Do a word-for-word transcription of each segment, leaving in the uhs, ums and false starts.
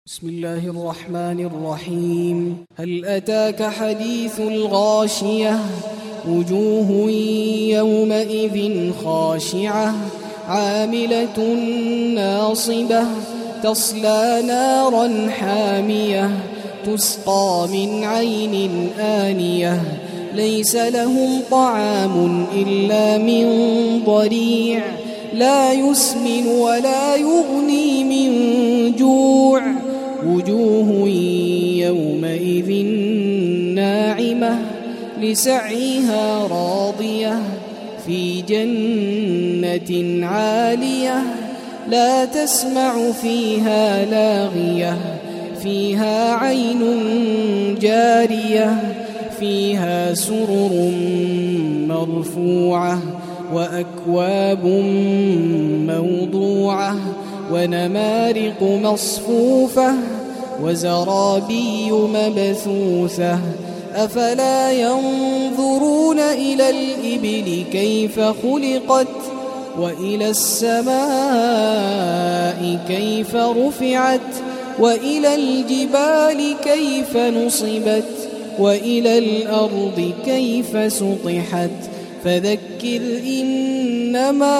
بسم الله الرحمن الرحيم. هل أتاك حديث الغاشية؟ وجوه يومئذ خاشعة عاملة ناصبة تصلى نارا حامية تسقى من عين آنية ليس لهم طعام إلا من ضريع لا يسمن ولا يغني من جوع وجوه يومئذ ناعمة لسعيها راضية في جنة عالية لا تسمع فيها لاغية فيها عين جارية فيها سرر مرفوعة وأكواب موضوعة ونمارق مصفوفة وزرابي مبثوثة أفلا ينظرون إلى الإبل كيف خلقت وإلى السماء كيف رفعت وإلى الجبال كيف نصبت وإلى الأرض كيف سطحت فذكر إنما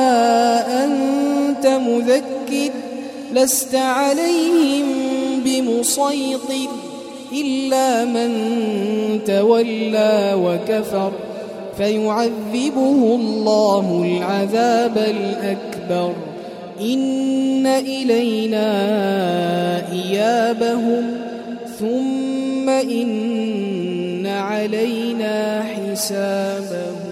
أنت مذكر لست عليهم بمسيطر إلا من تولى وكفر فيعذبه الله العذاب الأكبر إن إلينا إيابهم ثم إن علينا حسابهم.